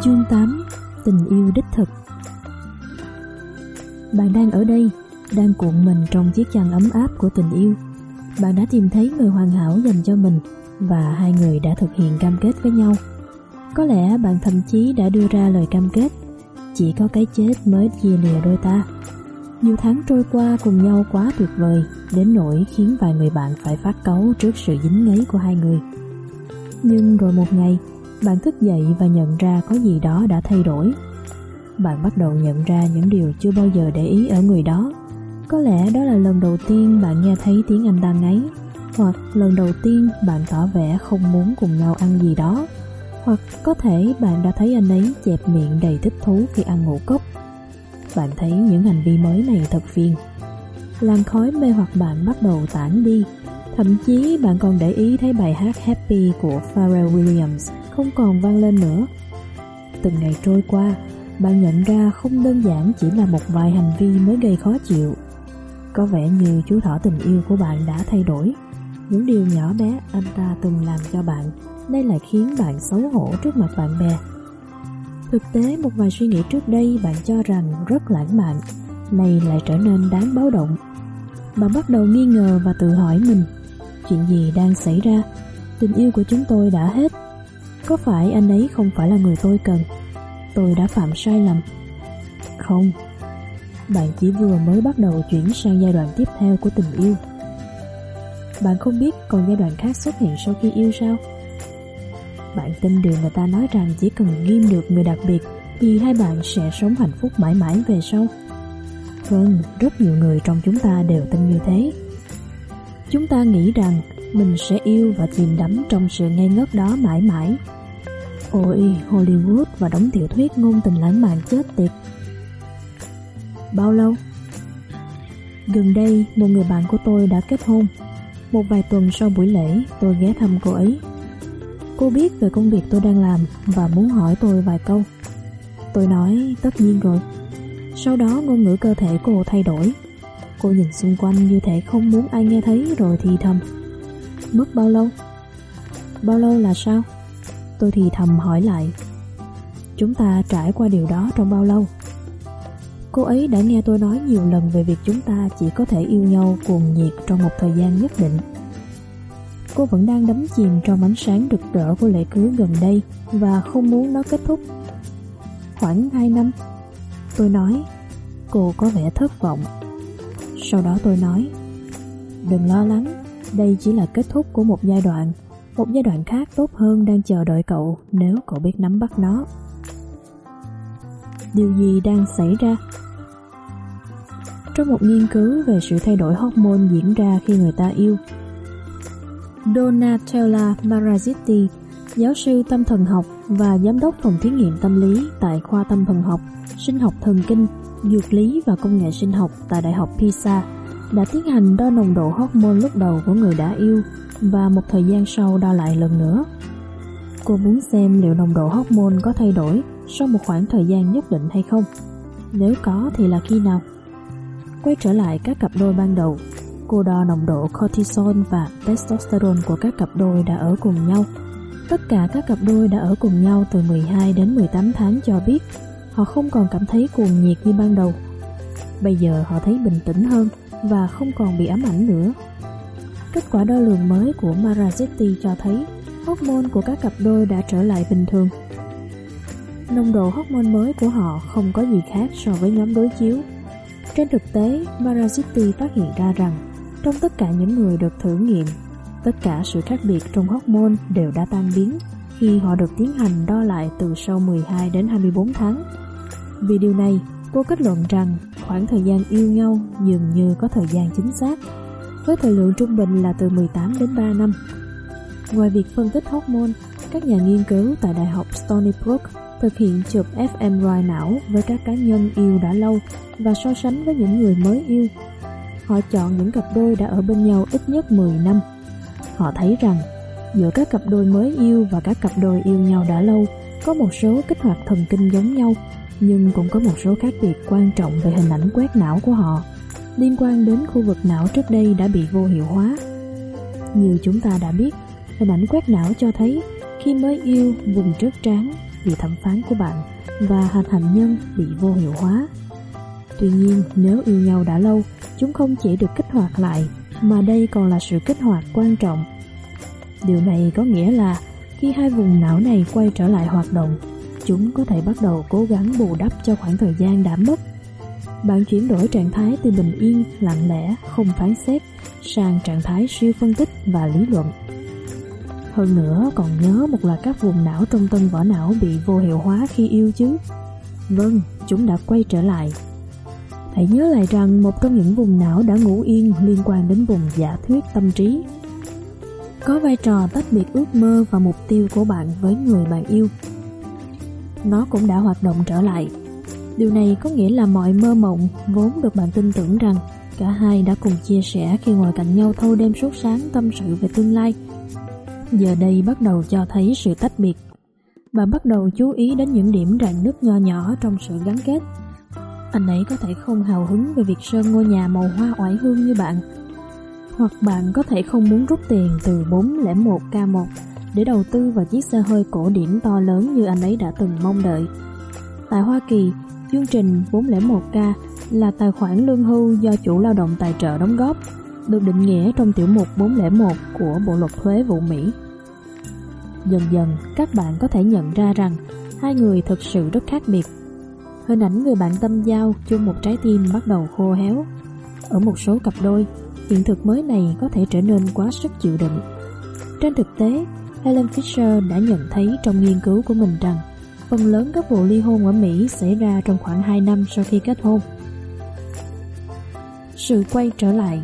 Chương 8. Tình yêu đích thực. Bạn đang ở đây, đang cuộn mình trong chiếc chăn ấm áp của tình yêu. Bạn đã tìm thấy người hoàn hảo dành cho mình, và hai người đã thực hiện cam kết với nhau. Có lẽ bạn thậm chí đã đưa ra lời cam kết, chỉ có cái chết mới chia lìa đôi ta. Nhiều tháng trôi qua cùng nhau quá tuyệt vời, đến nỗi khiến vài người bạn phải phát cáu trước sự dính ngấy của hai người. Nhưng rồi một ngày, bạn thức dậy và nhận ra có gì đó đã thay đổi. Bạn bắt đầu nhận ra những điều chưa bao giờ để ý ở người đó. Có lẽ đó là lần đầu tiên bạn nghe thấy tiếng anh ta ngáy, hoặc lần đầu tiên bạn tỏ vẻ không muốn cùng nhau ăn gì đó, hoặc có thể bạn đã thấy anh ấy chẹp miệng đầy thích thú khi ăn ngũ cốc. Bạn thấy những hành vi mới này thật phiền. Làn khói mê hoặc bạn bắt đầu tản đi. Thậm chí bạn còn để ý thấy bài hát Happy của Pharrell Williams không còn vang lên nữa. Từng ngày trôi qua, bạn nhận ra không đơn giản chỉ là một vài hành vi mới gây khó chịu. Có vẻ như chú thỏ tình yêu của bạn đã thay đổi. Những điều nhỏ bé anh ta từng làm cho bạn nay lại khiến bạn xấu hổ trước mặt bạn bè. Thực tế, một vài suy nghĩ trước đây bạn cho rằng rất lãng mạn, nay lại trở nên đáng báo động. Bạn bắt đầu nghi ngờ và tự hỏi mình, chuyện gì đang xảy ra? Tình yêu của chúng tôi đã hết. Có phải anh ấy không phải là người tôi cần? Tôi đã phạm sai lầm. Không, bạn chỉ vừa mới bắt đầu chuyển sang giai đoạn tiếp theo của tình yêu. Bạn không biết còn giai đoạn khác xuất hiện sau khi yêu sao? Bạn tin điều người ta nói rằng chỉ cần ghim được người đặc biệt thì hai bạn sẽ sống hạnh phúc mãi mãi về sau. Vâng, rất nhiều người trong chúng ta đều tin như thế. Chúng ta nghĩ rằng mình sẽ yêu và chìm đắm trong sự ngây ngất đó mãi mãi. Ôi, Hollywood và đống tiểu thuyết ngôn tình lãng mạn chết tiệt. Bao lâu? Gần đây, một người bạn của tôi đã kết hôn. Một vài tuần sau buổi lễ, tôi ghé thăm cô ấy. Cô biết về công việc tôi đang làm và muốn hỏi tôi vài câu. Tôi nói tất nhiên rồi. Sau đó ngôn ngữ cơ thể cô thay đổi. Cô nhìn xung quanh như thể không muốn ai nghe thấy rồi thì thầm. Mất bao lâu? Bao lâu là sao? Tôi thì thầm hỏi lại. Chúng ta trải qua điều đó trong bao lâu? Cô ấy đã nghe tôi nói nhiều lần về việc chúng ta chỉ có thể yêu nhau cuồng nhiệt trong một thời gian nhất định. Cô vẫn đang đắm chìm trong ánh sáng rực rỡ của lễ cưới gần đây và không muốn nó kết thúc. Khoảng 2 năm. Tôi nói. Cô có vẻ thất vọng. Sau đó tôi nói, đừng lo lắng, đây chỉ là kết thúc của một giai đoạn. Một giai đoạn khác tốt hơn đang chờ đợi cậu nếu cậu biết nắm bắt nó. Điều gì đang xảy ra? Trong một nghiên cứu về sự thay đổi hormone diễn ra khi người ta yêu, Donatella Marazitti, giáo sư tâm thần học và giám đốc phòng thí nghiệm tâm lý tại khoa tâm thần học, sinh học thần kinh, dược lý và công nghệ sinh học tại Đại học Pisa, đã tiến hành đo nồng độ hormone lúc đầu của người đã yêu và một thời gian sau đo lại lần nữa. Cô muốn xem liệu nồng độ hormone có thay đổi sau một khoảng thời gian nhất định hay không. Nếu có thì là khi nào? Quay trở lại các cặp đôi ban đầu, cô đo nồng độ cortisol và testosterone của các cặp đôi đã ở cùng nhau. Tất cả các cặp đôi đã ở cùng nhau từ 12 đến 18 tháng cho biết họ không còn cảm thấy cuồng nhiệt như ban đầu. Bây giờ họ thấy bình tĩnh hơn và không còn bị ám ảnh nữa. Kết quả đo lường mới của Marazitti cho thấy hormone của các cặp đôi đã trở lại bình thường. Nồng độ hormone mới của họ không có gì khác so với nhóm đối chiếu. Trên thực tế, Marazitti phát hiện ra rằng trong tất cả những người được thử nghiệm, tất cả sự khác biệt trong hormone đều đã tan biến khi họ được tiến hành đo lại từ sau 12 đến 24 tháng. Vì điều này, cô kết luận rằng khoảng thời gian yêu nhau dường như có thời gian chính xác, với thời lượng trung bình là từ 18 đến 3 năm. Ngoài việc phân tích hormone, các nhà nghiên cứu tại Đại học Stony Brook thực hiện chụp fMRI não với các cá nhân yêu đã lâu và so sánh với những người mới yêu. Họ chọn những cặp đôi đã ở bên nhau ít nhất 10 năm. Họ thấy rằng giữa các cặp đôi mới yêu và các cặp đôi yêu nhau đã lâu có một số kích hoạt thần kinh giống nhau, nhưng cũng có một số khác biệt quan trọng về hình ảnh quét não của họ, liên quan đến khu vực não trước đây đã bị vô hiệu hóa. Như chúng ta đã biết, hình ảnh quét não cho thấy khi mới yêu, vùng trước trán, vì thẩm phán của bạn và hạt hạnh nhân bị vô hiệu hóa. Tuy nhiên, nếu yêu nhau đã lâu, chúng không chỉ được kích hoạt lại, mà đây còn là sự kích hoạt quan trọng. Điều này có nghĩa là khi hai vùng não này quay trở lại hoạt động, chúng có thể bắt đầu cố gắng bù đắp cho khoảng thời gian đã mất. Bạn chuyển đổi trạng thái từ bình yên, lặng lẽ, không phán xét sang trạng thái siêu phân tích và lý luận. Hơn nữa còn nhớ một loạt các vùng não trong tân vỏ não bị vô hiệu hóa khi yêu chứ? Vâng, chúng đã quay trở lại. Hãy nhớ lại rằng một trong những vùng não đã ngủ yên liên quan đến vùng giả thuyết tâm trí, có vai trò tách biệt ước mơ và mục tiêu của bạn với người bạn yêu. Nó cũng đã hoạt động trở lại. Điều này có nghĩa là mọi mơ mộng vốn được bạn tin tưởng rằng cả hai đã cùng chia sẻ khi ngồi cạnh nhau thâu đêm suốt sáng tâm sự về tương lai, giờ đây bắt đầu cho thấy sự tách biệt. Bạn bắt đầu chú ý đến những điểm rạn nứt nho nhỏ trong sự gắn kết. Anh ấy có thể không hào hứng về việc sơn ngôi nhà màu hoa oải hương như bạn, hoặc bạn có thể không muốn rút tiền từ 401k1 để đầu tư vào chiếc xe hơi cổ điển to lớn như anh ấy đã từng mong đợi. Tại Hoa Kỳ, chương trình 401k là tài khoản lương hưu do chủ lao động tài trợ đóng góp, được định nghĩa trong tiểu mục 401 của Bộ luật thuế vụ Mỹ. Dần dần, các bạn có thể nhận ra rằng hai người thực sự rất khác biệt. Hình ảnh người bạn tâm giao chung một trái tim bắt đầu khô héo. Ở một số cặp đôi, hiện thực mới này có thể trở nên quá sức chịu đựng. Trên thực tế, Helen Fisher đã nhận thấy trong nghiên cứu của mình rằng phần lớn các vụ ly hôn ở Mỹ xảy ra trong khoảng 2 năm sau khi kết hôn. Sự quay trở lại.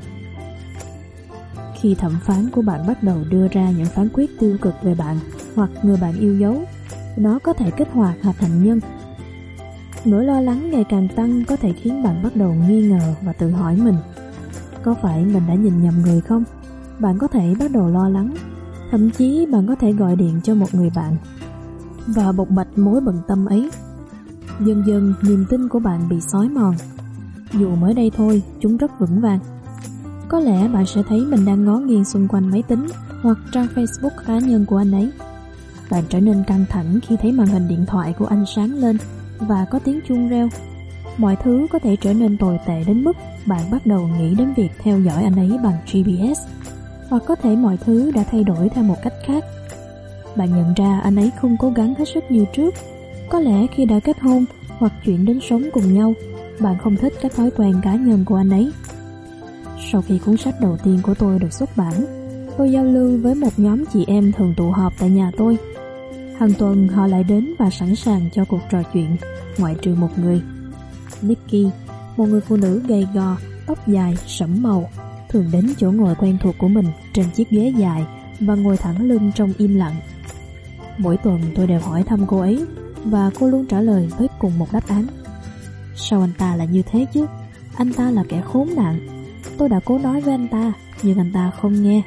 Khi thẩm phán của bạn bắt đầu đưa ra những phán quyết tiêu cực về bạn hoặc người bạn yêu dấu, nó có thể kích hoạt hạt hạnh nhân. Nỗi lo lắng ngày càng tăng có thể khiến bạn bắt đầu nghi ngờ và tự hỏi mình: có phải mình đã nhìn nhầm người không? Bạn có thể bắt đầu lo lắng. Thậm chí bạn có thể gọi điện cho một người bạn và bộc bạch mối bận tâm ấy. Dần dần niềm tin của bạn bị xói mòn. Dù mới đây thôi, chúng rất vững vàng. Có lẽ bạn sẽ thấy mình đang ngó nghiêng xung quanh máy tính hoặc trang Facebook cá nhân của anh ấy. Bạn trở nên căng thẳng khi thấy màn hình điện thoại của anh sáng lên và có tiếng chuông reo. Mọi thứ có thể trở nên tồi tệ đến mức bạn bắt đầu nghĩ đến việc theo dõi anh ấy bằng GPS. Hoặc có thể mọi thứ đã thay đổi theo một cách khác. Bạn nhận ra anh ấy không cố gắng hết sức như trước. Có lẽ khi đã kết hôn hoặc chuyển đến sống cùng nhau, bạn không thích các thói quen cá nhân của anh ấy. Sau khi cuốn sách đầu tiên của tôi được xuất bản, tôi giao lưu với một nhóm chị em thường tụ họp tại nhà tôi. Hàng tuần họ lại đến và sẵn sàng cho cuộc trò chuyện, ngoại trừ một người. Nikki, một người phụ nữ gầy gò, tóc dài, sẫm màu, thường đến chỗ ngồi quen thuộc của mình trên chiếc ghế dài và ngồi thẳng lưng trong im lặng. Mỗi tuần tôi đều hỏi thăm cô ấy và cô luôn trả lời với cùng một đáp án: sao anh ta lại như thế chứ? Anh ta là kẻ khốn nạn. Tôi đã cố nói với anh ta, nhưng anh ta không nghe.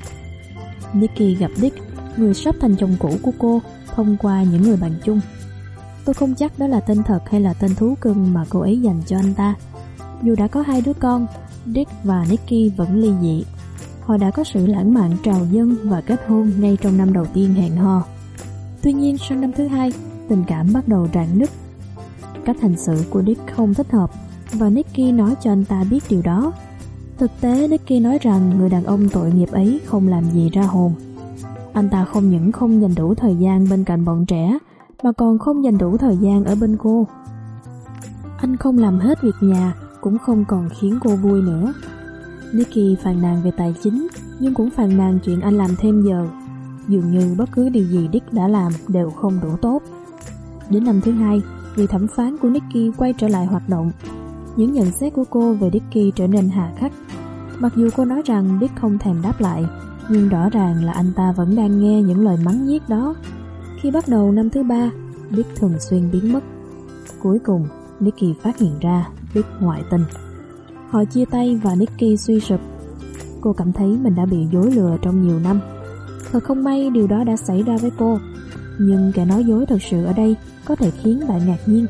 Nikki gặp Dick, người sắp thành chồng cũ của cô, thông qua những người bạn chung. Tôi không chắc đó là tên thật hay là tên thú cưng mà cô ấy dành cho anh ta. Dù đã có 2 đứa con, Dick và Nikki vẫn ly dị. Họ đã có sự lãng mạn trào dâng và kết hôn ngay trong năm đầu tiên hẹn hò. Tuy nhiên sang năm thứ 2, tình cảm bắt đầu rạn nứt. Cách hành xử của Dick không thích hợp và Nikki nói cho anh ta biết điều đó. Thực tế, Nikki nói rằng người đàn ông tội nghiệp ấy không làm gì ra hồn. Anh ta không những không dành đủ thời gian bên cạnh bọn trẻ, mà còn không dành đủ thời gian ở bên cô. Anh không làm hết việc nhà, cũng không còn khiến cô vui nữa. Nikki phàn nàn về tài chính, nhưng cũng phàn nàn chuyện anh làm thêm giờ. Dường như bất cứ điều gì Dick đã làm đều không đủ tốt. Đến năm thứ 2, vị thẩm phán của Nikki quay trở lại hoạt động. Những nhận xét của cô về Dicky trở nên hà khắc. Mặc dù cô nói rằng Dick không thèm đáp lại, nhưng rõ ràng là anh ta vẫn đang nghe những lời mắng nhiếc đó. Khi bắt đầu năm thứ 3, Dick thường xuyên biến mất. Cuối cùng, Nikki phát hiện ra Dick ngoại tình. Họ chia tay và Nikki suy sụp. Cô cảm thấy mình đã bị dối lừa trong nhiều năm. Thật không may điều đó đã xảy ra với cô. Nhưng kẻ nói dối thật sự ở đây có thể khiến bạn ngạc nhiên.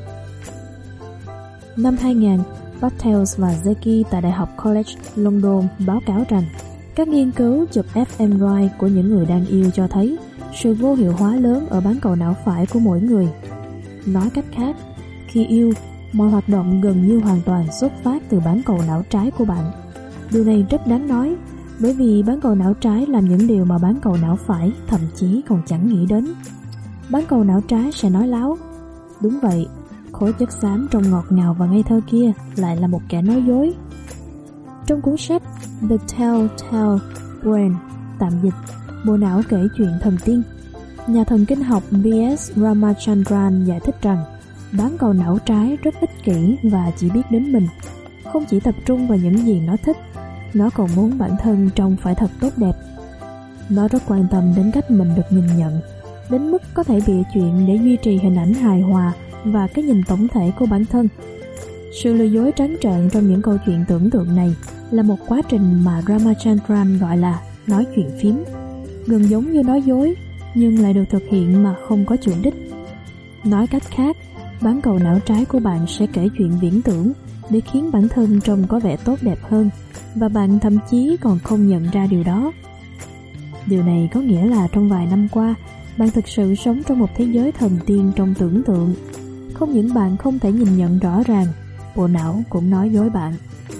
Năm 2000, Bartels và Zeki tại Đại học College London báo cáo rằng các nghiên cứu chụp fMRI của những người đang yêu cho thấy sự vô hiệu hóa lớn ở bán cầu não phải của mỗi người. Nói cách khác, khi yêu, mọi hoạt động gần như hoàn toàn xuất phát từ bán cầu não trái của bạn. Điều này rất đáng nói, bởi vì bán cầu não trái làm những điều mà bán cầu não phải thậm chí còn chẳng nghĩ đến. Bán cầu não trái sẽ nói láo. Đúng vậy, khối chất xám trông ngọt ngào và ngây thơ kia lại là một kẻ nói dối. Trong cuốn sách The Telltale Brain, tạm dịch, bộ não kể chuyện thần tiên, nhà thần kinh học V.S. Ramachandran giải thích rằng bán cầu não trái rất ích kỷ và chỉ biết đến mình. Không chỉ tập trung vào những gì nó thích, nó còn muốn bản thân trông phải thật tốt đẹp. Nó rất quan tâm đến cách mình được nhìn nhận, đến mức có thể bịa chuyện để duy trì hình ảnh hài hòa và cái nhìn tổng thể của bản thân. Sự lừa dối trắng trợn trong những câu chuyện tưởng tượng này là một quá trình mà Ramachandran gọi là nói chuyện phím, gần giống như nói dối nhưng lại được thực hiện mà không có chủ đích. Nói cách khác, bán cầu não trái của bạn sẽ kể chuyện viễn tưởng để khiến bản thân trông có vẻ tốt đẹp hơn, và bạn thậm chí còn không nhận ra điều đó. Điều này có nghĩa là trong vài năm qua, bạn thực sự sống trong một thế giới thần tiên trong tưởng tượng. Không những bạn không thể nhìn nhận rõ ràng, bộ não cũng nói dối bạn.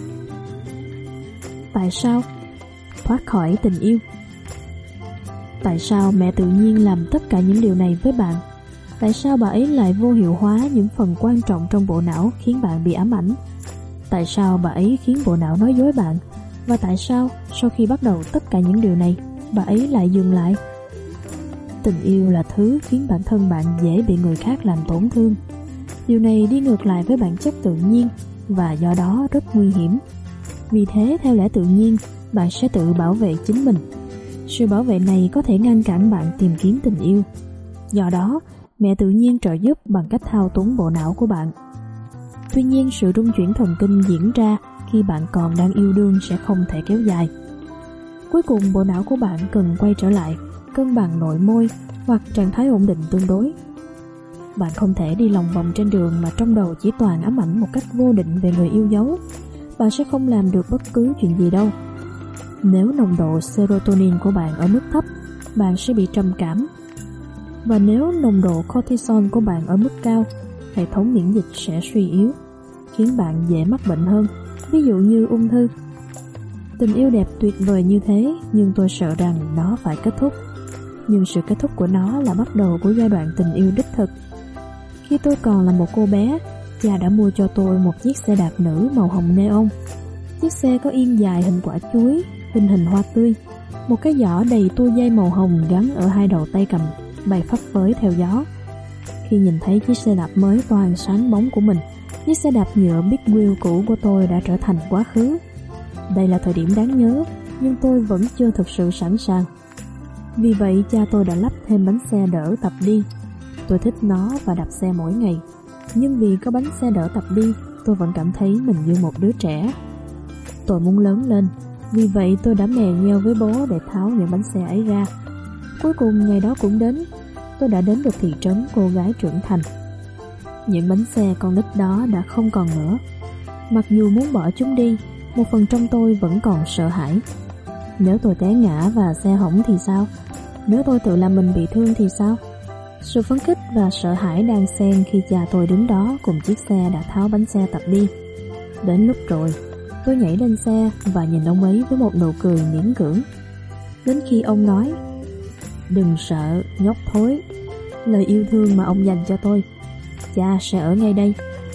Tại sao? Thoát khỏi tình yêu. Tại sao mẹ tự nhiên làm tất cả những điều này với bạn? Tại sao bà ấy lại vô hiệu hóa những phần quan trọng trong bộ não khiến bạn bị ám ảnh? Tại sao bà ấy khiến bộ não nói dối bạn? Và tại sao sau khi bắt đầu tất cả những điều này, bà ấy lại dừng lại? Tình yêu là thứ khiến bản thân bạn dễ bị người khác làm tổn thương. Điều này đi ngược lại với bản chất tự nhiên và do đó rất nguy hiểm. Vì thế, theo lẽ tự nhiên, bạn sẽ tự bảo vệ chính mình. Sự bảo vệ này có thể ngăn cản bạn tìm kiếm tình yêu. Do đó, mẹ tự nhiên trợ giúp bằng cách thao túng bộ não của bạn. Tuy nhiên, sự rung chuyển thần kinh diễn ra khi bạn còn đang yêu đương sẽ không thể kéo dài. Cuối cùng, bộ não của bạn cần quay trở lại cân bằng nội môi hoặc trạng thái ổn định tương đối. Bạn không thể đi lòng vòng trên đường mà trong đầu chỉ toàn ám ảnh một cách vô định về người yêu dấu. Bạn sẽ không làm được bất cứ chuyện gì đâu. Nếu nồng độ serotonin của bạn ở mức thấp, bạn sẽ bị trầm cảm. Và nếu nồng độ cortisol của bạn ở mức cao, hệ thống miễn dịch sẽ suy yếu, khiến bạn dễ mắc bệnh hơn, ví dụ như ung thư. Tình yêu đẹp tuyệt vời như thế, nhưng tôi sợ rằng nó phải kết thúc. Nhưng sự kết thúc của nó là bắt đầu của giai đoạn tình yêu đích thực. Khi tôi còn là một cô bé, cha đã mua cho tôi một chiếc xe đạp nữ màu hồng neon. Chiếc xe có yên dài hình quả chuối, hình hoa tươi, một cái giỏ đầy tua dây màu hồng gắn ở hai đầu tay cầm, bay phấp phới theo gió. Khi nhìn thấy chiếc xe đạp mới toàn sáng bóng của mình, chiếc xe đạp nhựa Big Wheel cũ của tôi đã trở thành quá khứ. Đây là thời điểm đáng nhớ, nhưng tôi vẫn chưa thực sự sẵn sàng. Vì vậy, cha tôi đã lắp thêm bánh xe đỡ tập đi. Tôi thích nó và đạp xe mỗi ngày. Nhưng vì có bánh xe đỡ tập đi, tôi vẫn cảm thấy mình như một đứa trẻ. Tôi muốn lớn lên, vì vậy tôi đã mè nheo với bố để tháo những bánh xe ấy ra. Cuối cùng ngày đó cũng đến. Tôi đã đến được thị trấn cô gái trưởng thành. Những bánh xe con nít đó đã không còn nữa. Mặc dù muốn bỏ chúng đi, một phần trong tôi vẫn còn sợ hãi. Nếu tôi té ngã và xe hỏng thì sao? Nếu tôi tự làm mình bị thương thì sao? Sự phấn khích và sợ hãi đang xen khi cha tôi đứng đó cùng chiếc xe đã tháo bánh xe tập đi. Đến lúc rồi, tôi nhảy lên xe và nhìn ông ấy với một nụ cười miễn cưỡng. Đến khi ông nói, "Đừng sợ, nhóc thối." Lời yêu thương mà ông dành cho tôi. Cha sẽ ở ngay đây.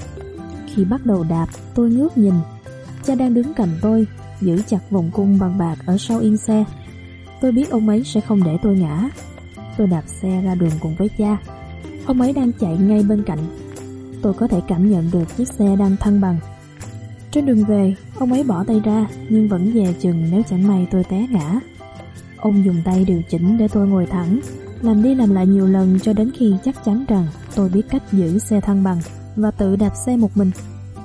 Khi bắt đầu đạp, tôi ngước nhìn. Cha đang đứng cạnh tôi, giữ chặt vòng cung bằng bạc ở sau yên xe. Tôi biết ông ấy sẽ không để tôi ngã. Tôi đạp xe ra đường cùng với cha. Ông ấy đang chạy ngay bên cạnh. Tôi có thể cảm nhận được chiếc xe đang thăng bằng. Trên đường về, ông ấy bỏ tay ra nhưng vẫn dè chừng nếu chẳng may tôi té ngã. Ông dùng tay điều chỉnh để tôi ngồi thẳng, làm đi làm lại nhiều lần cho đến khi chắc chắn rằng tôi biết cách giữ xe thăng bằng và tự đạp xe một mình.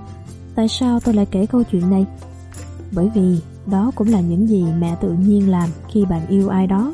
Tại sao tôi lại kể câu chuyện này? Bởi vì đó cũng là những gì mẹ tự nhiên làm khi bạn yêu ai đó.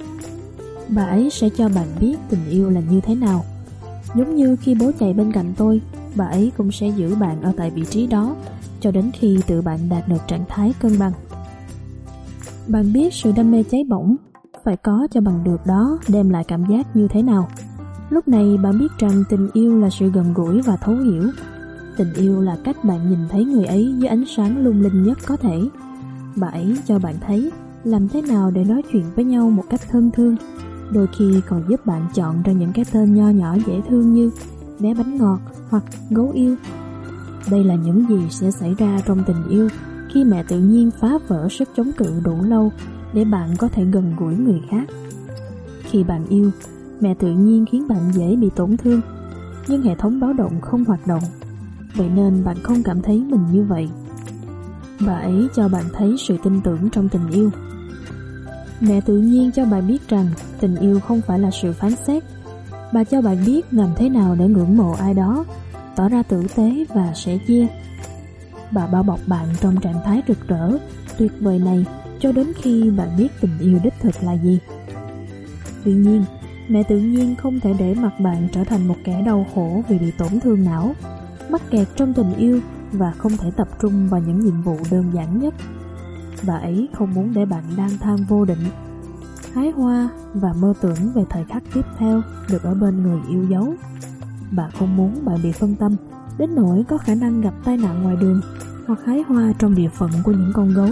Bà ấy sẽ cho bạn biết tình yêu là như thế nào. Giống như khi bố chạy bên cạnh tôi, bà ấy cũng sẽ giữ bạn ở tại vị trí đó cho đến khi tự bạn đạt được trạng thái cân bằng. Bạn biết sự đam mê cháy bỏng phải có cho bằng được đó đem lại cảm giác như thế nào. Lúc này bạn biết rằng tình yêu là sự gần gũi và thấu hiểu. Tình yêu là cách bạn nhìn thấy người ấy dưới ánh sáng lung linh nhất có thể. Bà ấy cho bạn thấy làm thế nào để nói chuyện với nhau một cách thân thương, đôi khi còn giúp bạn chọn ra những cái tên nho nhỏ dễ thương như bé bánh ngọt hoặc gấu yêu. Đây là những gì sẽ xảy ra trong tình yêu khi mẹ tự nhiên phá vỡ sức chống cự đủ lâu để bạn có thể gần gũi người khác. Khi bạn yêu, mẹ tự nhiên khiến bạn dễ bị tổn thương, nhưng hệ thống báo động không hoạt động, vậy nên bạn không cảm thấy mình như vậy. Bà ấy cho bạn thấy sự tin tưởng trong tình yêu. Mẹ tự nhiên cho bạn biết rằng tình yêu không phải là sự phán xét. Bà cho bạn biết làm thế nào để ngưỡng mộ ai đó, tỏ ra tử tế và sẻ chia. Bà bao bọc bạn trong trạng thái rực rỡ, tuyệt vời này cho đến khi bạn biết tình yêu đích thực là gì. Tuy nhiên, mẹ tự nhiên không thể để mặc bạn trở thành một kẻ đau khổ vì bị tổn thương não, mắc kẹt trong tình yêu và không thể tập trung vào những nhiệm vụ đơn giản nhất. Bà ấy không muốn để bạn lang thang vô định, hái hoa và mơ tưởng về thời khắc tiếp theo được ở bên người yêu dấu. Bà không muốn bạn bị phân tâm đến nỗi có khả năng gặp tai nạn ngoài đường hoặc hái hoa trong địa phận của những con gấu.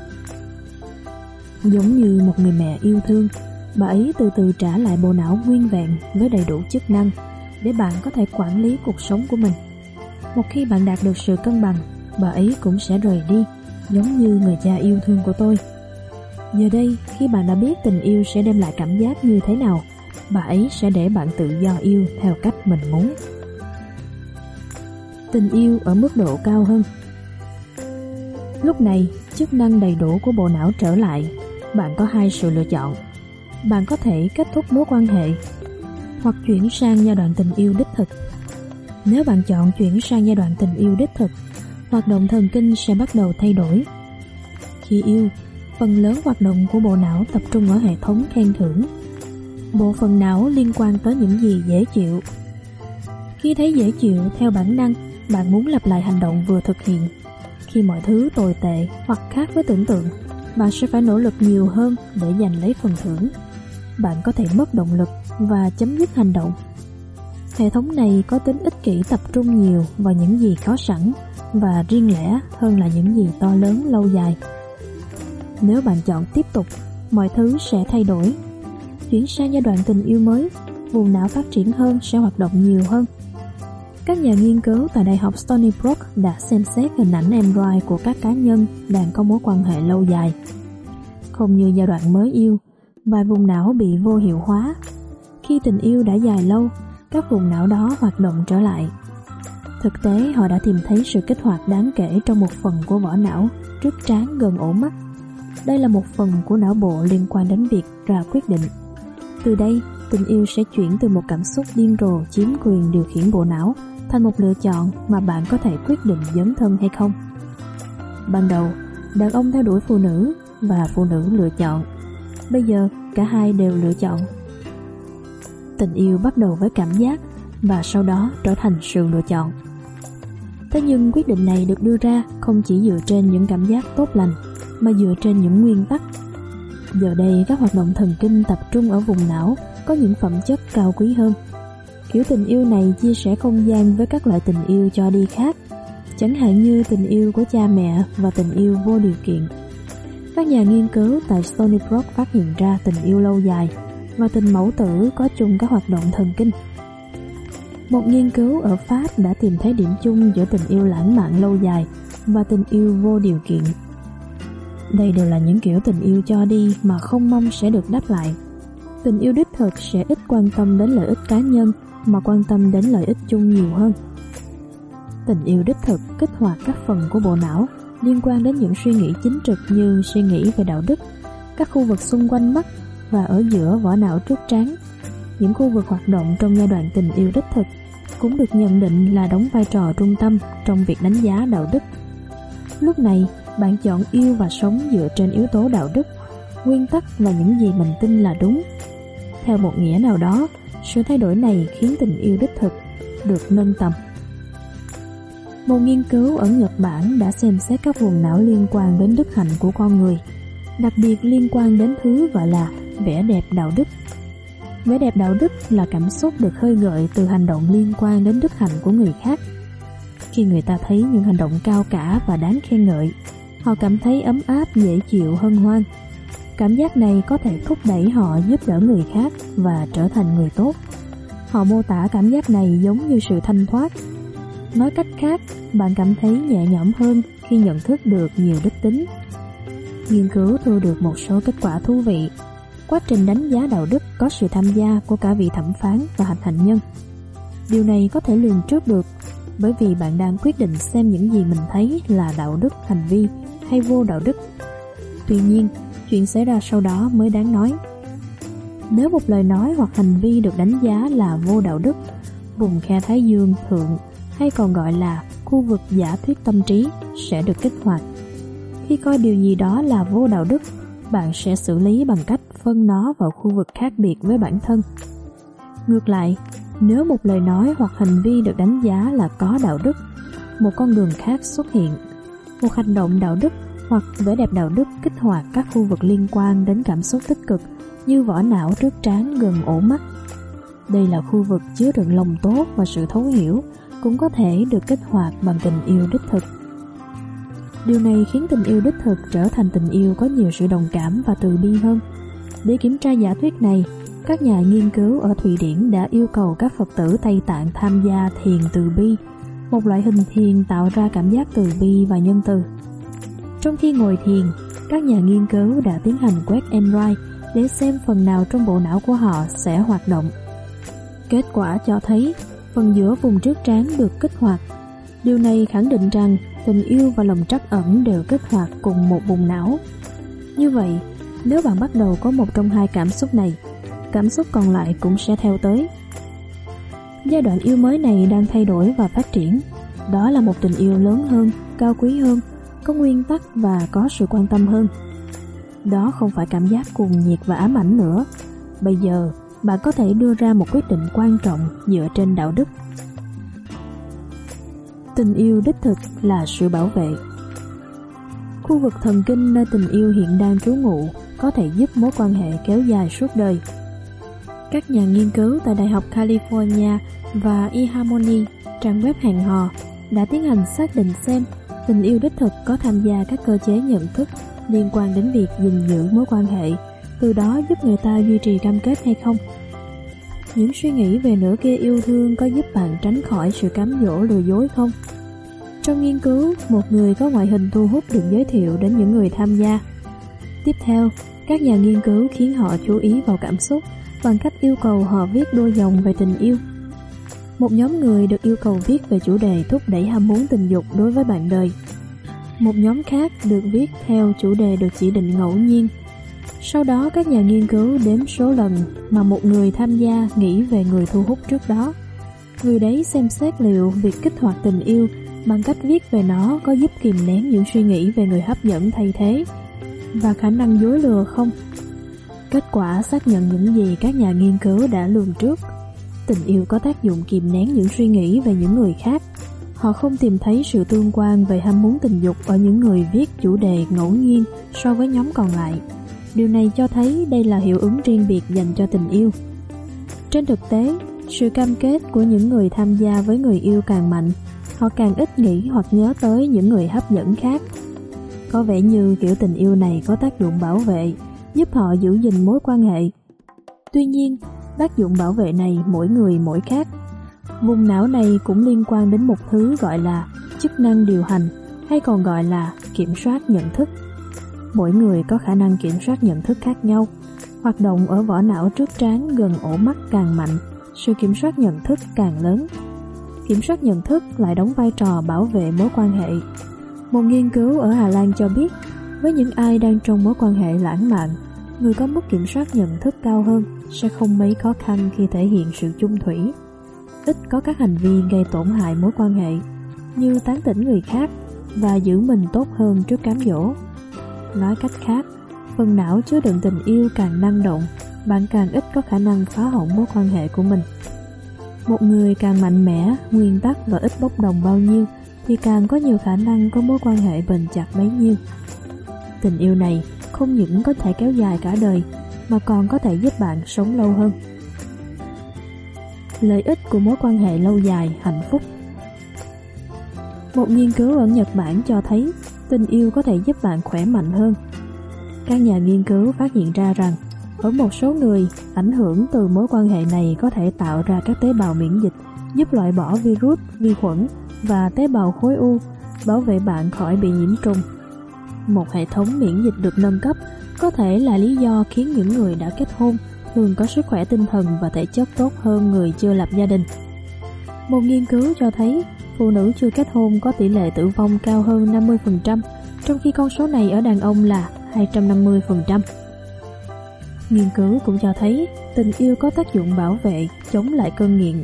Giống như một người mẹ yêu thương, bà ấy từ từ trả lại bộ não nguyên vẹn với đầy đủ chức năng để bạn có thể quản lý cuộc sống của mình. Một khi bạn đạt được sự cân bằng, bà ấy cũng sẽ rời đi, giống như người cha yêu thương của tôi. Giờ đây, khi bạn đã biết tình yêu sẽ đem lại cảm giác như thế nào, bà ấy sẽ để bạn tự do yêu theo cách mình muốn. Tình yêu ở mức độ cao hơn. Lúc này, chức năng đầy đủ của bộ não trở lại. Bạn có hai sự lựa chọn. Bạn có thể kết thúc mối quan hệ hoặc chuyển sang giai đoạn tình yêu đích thực. Nếu bạn chọn chuyển sang giai đoạn tình yêu đích thực, hoạt động thần kinh sẽ bắt đầu thay đổi. Khi yêu, phần lớn hoạt động của bộ não tập trung ở hệ thống khen thưởng. Bộ phận não liên quan tới những gì dễ chịu. Khi thấy dễ chịu theo bản năng, bạn muốn lặp lại hành động vừa thực hiện. Khi mọi thứ tồi tệ hoặc khác với tưởng tượng, bạn sẽ phải nỗ lực nhiều hơn để giành lấy phần thưởng. Bạn có thể mất động lực và chấm dứt hành động. Hệ thống này có tính ích kỷ, tập trung nhiều vào những gì có sẵn và riêng lẻ hơn là những gì to lớn lâu dài. Nếu bạn chọn tiếp tục, mọi thứ sẽ thay đổi. Chuyển sang giai đoạn tình yêu mới, vùng não phát triển hơn sẽ hoạt động nhiều hơn. Các nhà nghiên cứu tại Đại học Stony Brook đã xem xét hình ảnh MRI của các cá nhân đang có mối quan hệ lâu dài. Không như giai đoạn mới yêu, vài vùng não bị vô hiệu hóa. Khi tình yêu đã dài lâu, các vùng não đó hoạt động trở lại. Thực tế, họ đã tìm thấy sự kích hoạt đáng kể trong một phần của vỏ não trước trán gần ổ mắt. Đây là một phần của não bộ liên quan đến việc ra quyết định. Từ đây, tình yêu sẽ chuyển từ một cảm xúc điên rồ chiếm quyền điều khiển bộ não thành một lựa chọn mà bạn có thể quyết định dấn thân hay không. Ban đầu, đàn ông theo đuổi phụ nữ và phụ nữ lựa chọn. Bây giờ, cả hai đều lựa chọn. Tình yêu bắt đầu với cảm giác và sau đó trở thành sự lựa chọn. Thế nhưng quyết định này được đưa ra không chỉ dựa trên những cảm giác tốt lành, mà dựa trên những nguyên tắc. Giờ đây các hoạt động thần kinh tập trung ở vùng não có những phẩm chất cao quý hơn. Kiểu tình yêu này chia sẻ không gian với các loại tình yêu cho đi khác, chẳng hạn như tình yêu của cha mẹ và tình yêu vô điều kiện. Các nhà nghiên cứu tại Stony Brook phát hiện ra tình yêu lâu dài và tình mẫu tử có chung các hoạt động thần kinh. Một nghiên cứu ở Pháp đã tìm thấy điểm chung giữa tình yêu lãng mạn lâu dài và tình yêu vô điều kiện. Đây đều là những kiểu tình yêu cho đi mà không mong sẽ được đáp lại. Tình yêu đích thực sẽ ít quan tâm đến lợi ích cá nhân mà quan tâm đến lợi ích chung nhiều hơn. Tình yêu đích thực kích hoạt các phần của bộ não liên quan đến những suy nghĩ chính trực như suy nghĩ về đạo đức, các khu vực xung quanh mắt và ở giữa vỏ não trước trán. Những khu vực hoạt động trong giai đoạn tình yêu đích thực cũng được nhận định là đóng vai trò trung tâm trong việc đánh giá đạo đức. Lúc này, bạn chọn yêu và sống dựa trên yếu tố đạo đức, nguyên tắc và những gì mình tin là đúng. Theo một nghĩa nào đó, sự thay đổi này khiến tình yêu đích thực được nâng tầm. Một nghiên cứu ở Nhật Bản đã xem xét các vùng não liên quan đến đức hạnh của con người, đặc biệt liên quan đến thứ gọi là vẻ đẹp đạo đức. Vẻ đẹp đạo đức là cảm xúc được khơi gợi từ hành động liên quan đến đức hạnh của người khác. Khi người ta thấy những hành động cao cả và đáng khen ngợi, họ cảm thấy ấm áp, dễ chịu, hân hoan. Cảm giác này có thể thúc đẩy họ giúp đỡ người khác và trở thành người tốt. Họ mô tả cảm giác này giống như sự thanh thoát. Nói cách khác, bạn cảm thấy nhẹ nhõm hơn khi nhận thức được nhiều đức tính. Nghiên cứu thu được một số kết quả thú vị. Quá trình đánh giá đạo đức có sự tham gia của cả vị thẩm phán và hạnh nhân. Điều này có thể lường trước được bởi vì bạn đang quyết định xem những gì mình thấy là đạo đức hành vi hay vô đạo đức. Tuy nhiên, chuyện xảy ra sau đó mới đáng nói. Nếu một lời nói hoặc hành vi được đánh giá là vô đạo đức, vùng khe Thái Dương thượng hay còn gọi là khu vực giả thuyết tâm trí sẽ được kích hoạt. Khi coi điều gì đó là vô đạo đức, bạn sẽ xử lý bằng cách phân nó vào khu vực khác biệt với bản thân. Ngược lại, nếu một lời nói hoặc hành vi được đánh giá là có đạo đức, một con đường khác xuất hiện. Một hành động đạo đức hoặc vẻ đẹp đạo đức kích hoạt các khu vực liên quan đến cảm xúc tích cực như vỏ não trước trán gần ổ mắt. Đây là khu vực chứa đựng lòng tốt và sự thấu hiểu, cũng có thể được kích hoạt bằng tình yêu đích thực. Điều này khiến tình yêu đích thực trở thành tình yêu có nhiều sự đồng cảm và từ bi hơn. Để kiểm tra giả thuyết này, các nhà nghiên cứu ở Thụy Điển đã yêu cầu các Phật tử Tây Tạng tham gia thiền từ bi, một loại hình thiền tạo ra cảm giác từ bi và nhân từ. Trong khi ngồi thiền, các nhà nghiên cứu đã tiến hành quét MRI để xem phần nào trong bộ não của họ sẽ hoạt động. Kết quả cho thấy phần giữa vùng trước trán được kích hoạt. Điều này khẳng định rằng tình yêu và lòng trắc ẩn đều kích hoạt cùng một vùng não. Như vậy, nếu bạn bắt đầu có một trong hai cảm xúc này, cảm xúc còn lại cũng sẽ theo tới. Giai đoạn yêu mới này đang thay đổi và phát triển. Đó là một tình yêu lớn hơn, cao quý hơn, có nguyên tắc và có sự quan tâm hơn. Đó không phải cảm giác cuồng nhiệt và ám ảnh nữa. Bây giờ, bạn có thể đưa ra một quyết định quan trọng dựa trên đạo đức. Tình yêu đích thực là sự bảo vệ. Khu vực thần kinh nơi tình yêu hiện đang trú ngụ có thể giúp mối quan hệ kéo dài suốt đời. Các nhà nghiên cứu tại Đại học California và eHarmony, trang web hẹn hò, đã tiến hành xác định xem tình yêu đích thực có tham gia các cơ chế nhận thức liên quan đến việc gìn giữ mối quan hệ, từ đó giúp người ta duy trì cam kết hay không. Những suy nghĩ về nửa kia yêu thương có giúp bạn tránh khỏi sự cám dỗ lừa dối không? Trong nghiên cứu, một người có ngoại hình thu hút được giới thiệu đến những người tham gia. Tiếp theo, các nhà nghiên cứu khiến họ chú ý vào cảm xúc bằng cách yêu cầu họ viết đôi dòng về tình yêu. Một nhóm người được yêu cầu viết về chủ đề thúc đẩy ham muốn tình dục đối với bạn đời. Một nhóm khác được viết theo chủ đề được chỉ định ngẫu nhiên. Sau đó các nhà nghiên cứu đếm số lần mà một người tham gia nghĩ về người thu hút trước đó. Người đấy xem xét liệu việc kích hoạt tình yêu bằng cách viết về nó có giúp kìm nén những suy nghĩ về người hấp dẫn thay thế và khả năng dối lừa không. Kết quả xác nhận những gì các nhà nghiên cứu đã lường trước. Tình yêu có tác dụng kìm nén những suy nghĩ về những người khác. Họ không tìm thấy sự tương quan về ham muốn tình dục ở những người viết chủ đề ngẫu nhiên so với nhóm còn lại. Điều này cho thấy đây là hiệu ứng riêng biệt dành cho tình yêu. Trên thực tế, sự cam kết của những người tham gia với người yêu càng mạnh, họ càng ít nghĩ hoặc nhớ tới những người hấp dẫn khác. Có vẻ như kiểu tình yêu này có tác dụng bảo vệ, giúp họ giữ gìn mối quan hệ. Tuy nhiên, tác dụng bảo vệ này mỗi người mỗi khác. Vùng não này cũng liên quan đến một thứ gọi là chức năng điều hành, hay còn gọi là kiểm soát nhận thức. Mỗi người có khả năng kiểm soát nhận thức khác nhau. Hoạt động ở vỏ não trước trán gần ổ mắt càng mạnh, sự kiểm soát nhận thức càng lớn. Kiểm soát nhận thức lại đóng vai trò bảo vệ mối quan hệ. Một nghiên cứu ở Hà Lan cho biết, với những ai đang trong mối quan hệ lãng mạn, người có mức kiểm soát nhận thức cao hơn sẽ không mấy khó khăn khi thể hiện sự chung thủy. Ít có các hành vi gây tổn hại mối quan hệ, như tán tỉnh người khác và giữ mình tốt hơn trước cám dỗ. Nói cách khác, phần não chứa đựng tình yêu càng năng động, bạn càng ít có khả năng phá hỏng mối quan hệ của mình. Một người càng mạnh mẽ, nguyên tắc và ít bốc đồng bao nhiêu thì càng có nhiều khả năng có mối quan hệ bền chặt bấy nhiêu. Tình yêu này không những có thể kéo dài cả đời, mà còn có thể giúp bạn sống lâu hơn. Lợi ích của mối quan hệ lâu dài, hạnh phúc. Một nghiên cứu ở Nhật Bản cho thấy tình yêu có thể giúp bạn khỏe mạnh hơn. Các nhà nghiên cứu phát hiện ra rằng ở một số người, ảnh hưởng từ mối quan hệ này có thể tạo ra các tế bào miễn dịch, giúp loại bỏ virus, vi khuẩn và tế bào khối u, bảo vệ bạn khỏi bị nhiễm trùng. Một hệ thống miễn dịch được nâng cấp có thể là lý do khiến những người đã kết hôn thường có sức khỏe tinh thần và thể chất tốt hơn người chưa lập gia đình. Một nghiên cứu cho thấy phụ nữ chưa kết hôn có tỷ lệ tử vong cao hơn 50%, trong khi con số này ở đàn ông là 250%. Nghiên cứu cũng cho thấy tình yêu có tác dụng bảo vệ, chống lại cơn nghiện.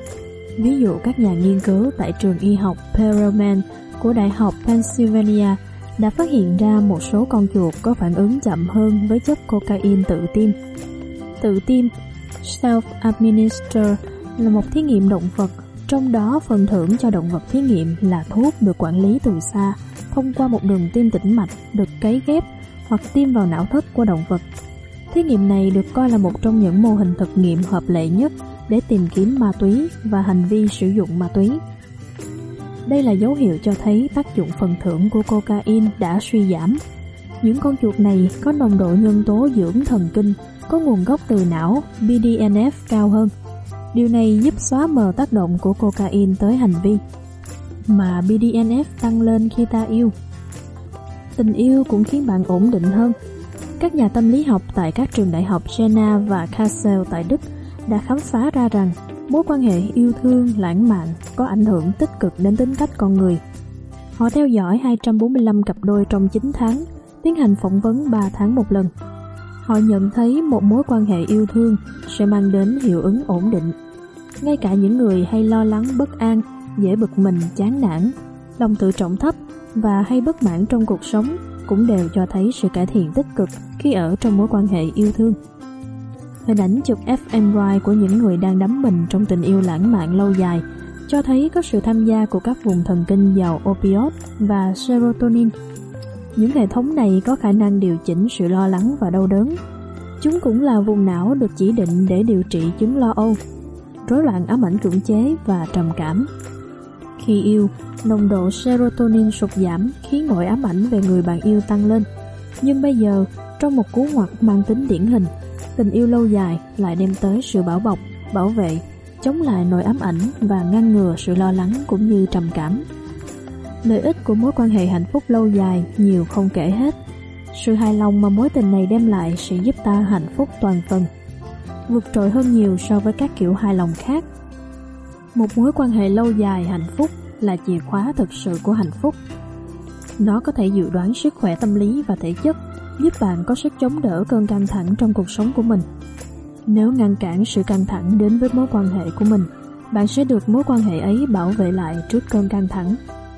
Ví dụ các nhà nghiên cứu tại trường y học Perelman của Đại học Pennsylvania đã phát hiện ra một số con chuột có phản ứng chậm hơn với chất cocaine tự tiêm. Tự tiêm, self-administer, là một thí nghiệm động vật, trong đó phần thưởng cho động vật thí nghiệm là thuốc được quản lý từ xa thông qua một đường tim tĩnh mạch được cấy ghép hoặc tiêm vào não thất của động vật. Thí nghiệm này được coi là một trong những mô hình thực nghiệm hợp lệ nhất để tìm kiếm ma túy và hành vi sử dụng ma túy. Đây là dấu hiệu cho thấy tác dụng phần thưởng của cocaine đã suy giảm. Những con chuột này có nồng độ nhân tố dưỡng thần kinh có nguồn gốc từ não BDNF cao hơn. Điều này giúp xóa mờ tác động của cocaine tới hành vi. Mà BDNF tăng lên khi ta yêu. Tình yêu cũng khiến bạn ổn định hơn. Các nhà tâm lý học tại các trường đại học Jena và Kassel tại Đức đã khám phá ra rằng mối quan hệ yêu thương lãng mạn có ảnh hưởng tích cực đến tính cách con người. Họ theo dõi 245 cặp đôi trong 9 tháng, tiến hành phỏng vấn 3 tháng một lần. Họ nhận thấy một mối quan hệ yêu thương sẽ mang đến hiệu ứng ổn định. Ngay cả những người hay lo lắng bất an, dễ bực mình, chán nản, lòng tự trọng thấp và hay bất mãn trong cuộc sống cũng đều cho thấy sự cải thiện tích cực khi ở trong mối quan hệ yêu thương. Hình ảnh chụp fMRI của những người đang đắm mình trong tình yêu lãng mạn lâu dài cho thấy có sự tham gia của các vùng thần kinh giàu opioid và serotonin. Những hệ thống này có khả năng điều chỉnh sự lo lắng và đau đớn. Chúng cũng là vùng não được chỉ định để điều trị chứng lo âu, rối loạn ám ảnh cưỡng chế và trầm cảm. Khi yêu, nồng độ serotonin sụt giảm khiến nỗi ám ảnh về người bạn yêu tăng lên. Nhưng bây giờ, trong một cú ngoặt mang tính điển hình, tình yêu lâu dài lại đem tới sự bảo bọc, bảo vệ, chống lại nỗi ám ảnh và ngăn ngừa sự lo lắng cũng như trầm cảm. Lợi ích của mối quan hệ hạnh phúc lâu dài nhiều không kể hết. Sự hài lòng mà mối tình này đem lại sẽ giúp ta hạnh phúc toàn phần, vượt trội hơn nhiều so với các kiểu hài lòng khác. Một mối quan hệ lâu dài hạnh phúc là chìa khóa thực sự của hạnh phúc. Nó có thể dự đoán sức khỏe tâm lý và thể chất, giúp bạn có sức chống đỡ cơn căng thẳng trong cuộc sống của mình. Nếu ngăn cản sự căng thẳng đến với mối quan hệ của mình, bạn sẽ được mối quan hệ ấy bảo vệ lại trước cơn căng thẳng.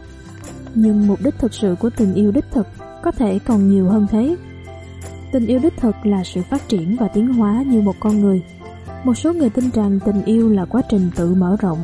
Nhưng mục đích thực sự của tình yêu đích thực có thể còn nhiều hơn thế. Tình yêu đích thực là sự phát triển và tiến hóa như một con người. Một số người tin rằng tình yêu là quá trình tự mở rộng.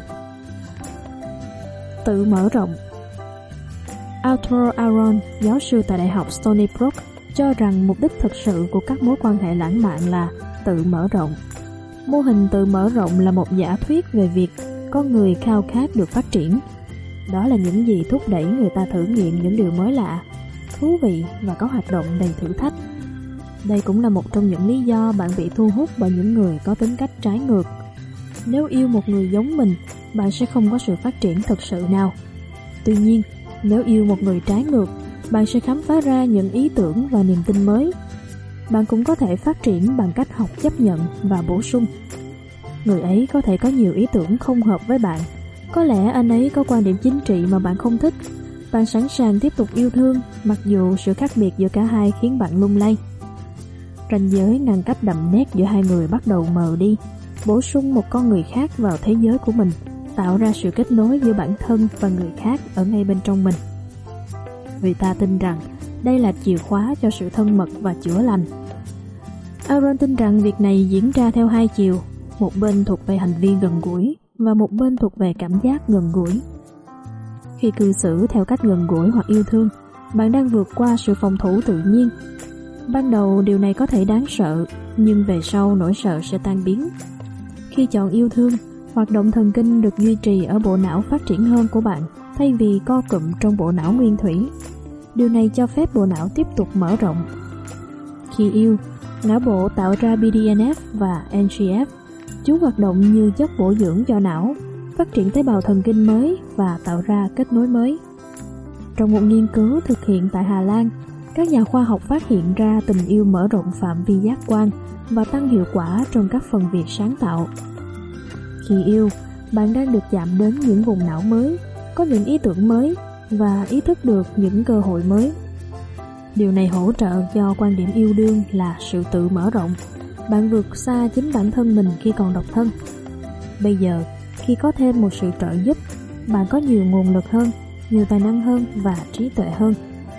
Tự mở rộng. Arthur Aron, giáo sư tại Đại học Stony Brook, cho rằng mục đích thực sự của các mối quan hệ lãng mạn là tự mở rộng. Mô hình tự mở rộng là một giả thuyết về việc con người khao khát được phát triển. Đó là những gì thúc đẩy người ta thử nghiệm những điều mới lạ, thú vị và có hoạt động đầy thử thách. Đây cũng là một trong những lý do bạn bị thu hút bởi những người có tính cách trái ngược. Nếu yêu một người giống mình, bạn sẽ không có sự phát triển thực sự nào. Tuy nhiên, nếu yêu một người trái ngược, bạn sẽ khám phá ra những ý tưởng và niềm tin mới. Bạn cũng có thể phát triển bằng cách học chấp nhận và bổ sung. Người ấy có thể có nhiều ý tưởng không hợp với bạn. Có lẽ anh ấy có quan điểm chính trị mà bạn không thích. Bạn sẵn sàng tiếp tục yêu thương, mặc dù sự khác biệt giữa cả hai khiến bạn lung lay. Ranh giới ngăn cách đậm nét giữa hai người bắt đầu mờ đi. Bổ sung một con người khác vào thế giới của mình, tạo ra sự kết nối giữa bản thân và người khác ở ngay bên trong mình. Người ta tin rằng đây là chìa khóa cho sự thân mật và chữa lành. Aaron tin rằng việc này diễn ra theo hai chiều, một bên thuộc về hành vi gần gũi và một bên thuộc về cảm giác gần gũi. Khi cư xử theo cách gần gũi hoặc yêu thương, bạn đang vượt qua sự phòng thủ tự nhiên. Ban đầu điều này có thể đáng sợ, nhưng về sau nỗi sợ sẽ tan biến. Khi chọn yêu thương, hoạt động thần kinh được duy trì ở bộ não phát triển hơn của bạn thay vì co cụm trong bộ não nguyên thủy. Điều này cho phép bộ não tiếp tục mở rộng. Khi yêu, não bộ tạo ra BDNF và NGF. Chúng hoạt động như chất bổ dưỡng cho não, phát triển tế bào thần kinh mới và tạo ra kết nối mới. Trong một nghiên cứu thực hiện tại Hà Lan, các nhà khoa học phát hiện ra tình yêu mở rộng phạm vi giác quan và tăng hiệu quả trong các phần việc sáng tạo. Khi yêu, bạn đang được chạm đến những vùng não mới, có những ý tưởng mới và ý thức được những cơ hội mới. Điều này hỗ trợ cho quan điểm yêu đương là sự tự mở rộng. Bạn vượt xa chính bản thân mình khi còn độc thân. Bây giờ, khi có thêm một sự trợ giúp, bạn có nhiều nguồn lực hơn, nhiều tài năng hơn và trí tuệ hơn.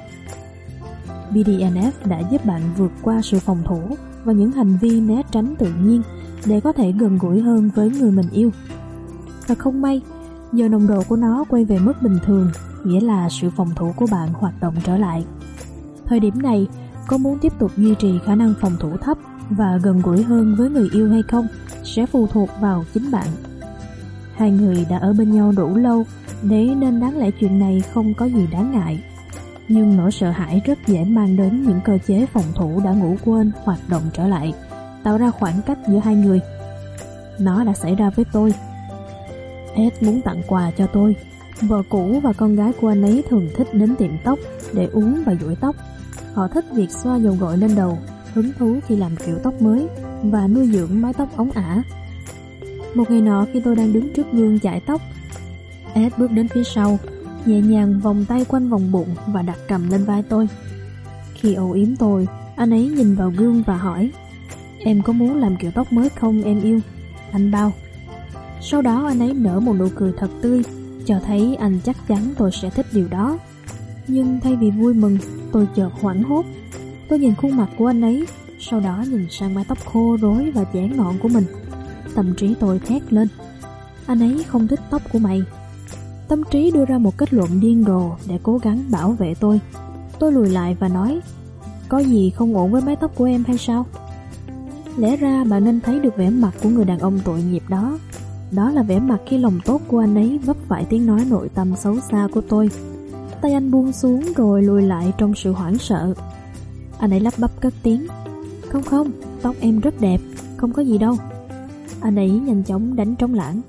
BDNF đã giúp bạn vượt qua sự phòng thủ và những hành vi né tránh tự nhiên để có thể gần gũi hơn với người mình yêu. Và không may, giờ nồng độ của nó quay về mức bình thường, nghĩa là sự phòng thủ của bạn hoạt động trở lại. Thời điểm này, có muốn tiếp tục duy trì khả năng phòng thủ thấp và gần gũi hơn với người yêu hay không sẽ phụ thuộc vào chính bạn. Hai người đã ở bên nhau đủ lâu để nên đáng lẽ chuyện này không có gì đáng ngại. Nhưng nỗi sợ hãi rất dễ mang đến những cơ chế phòng thủ đã ngủ quên hoạt động trở lại, tạo ra khoảng cách giữa hai người. Nó đã xảy ra với tôi. Ed muốn tặng quà cho tôi. Vợ cũ và con gái của anh ấy thường thích đến tiệm tóc để uống và duỗi tóc. Họ thích việc xoa dầu gội lên đầu, hứng thú khi làm kiểu tóc mới và nuôi dưỡng mái tóc óng ả. Một ngày nọ khi tôi đang đứng trước gương chải tóc, Ed bước đến phía sau, nhẹ nhàng vòng tay quanh vòng bụng và đặt cầm lên vai tôi. Khi âu yếm tôi, anh ấy nhìn vào gương và hỏi: "Em có muốn làm kiểu tóc mới không em yêu?" Anh bao. Sau đó anh ấy nở một nụ cười thật tươi, cho thấy anh chắc chắn tôi sẽ thích điều đó. Nhưng thay vì vui mừng, tôi chợt hoảng hốt. Tôi nhìn khuôn mặt của anh ấy, sau đó nhìn sang mái tóc khô rối và chẻ ngọn của mình. Tâm trí tôi thét lên: "Anh ấy không thích tóc của mày." Tâm trí đưa ra một kết luận điên rồ để cố gắng bảo vệ tôi. Tôi lùi lại và nói: "Có gì không ổn với mái tóc của em hay sao?" Lẽ ra bạn nên thấy được vẻ mặt của người đàn ông tội nghiệp đó. Đó là vẻ mặt khi lòng tốt của anh ấy vấp phải tiếng nói nội tâm xấu xa của tôi. Tay anh buông xuống rồi lùi lại trong sự hoảng sợ. Anh ấy lắp bắp cất tiếng: Không, tóc em rất đẹp, không có gì đâu." Anh ấy nhanh chóng đánh trống lảng.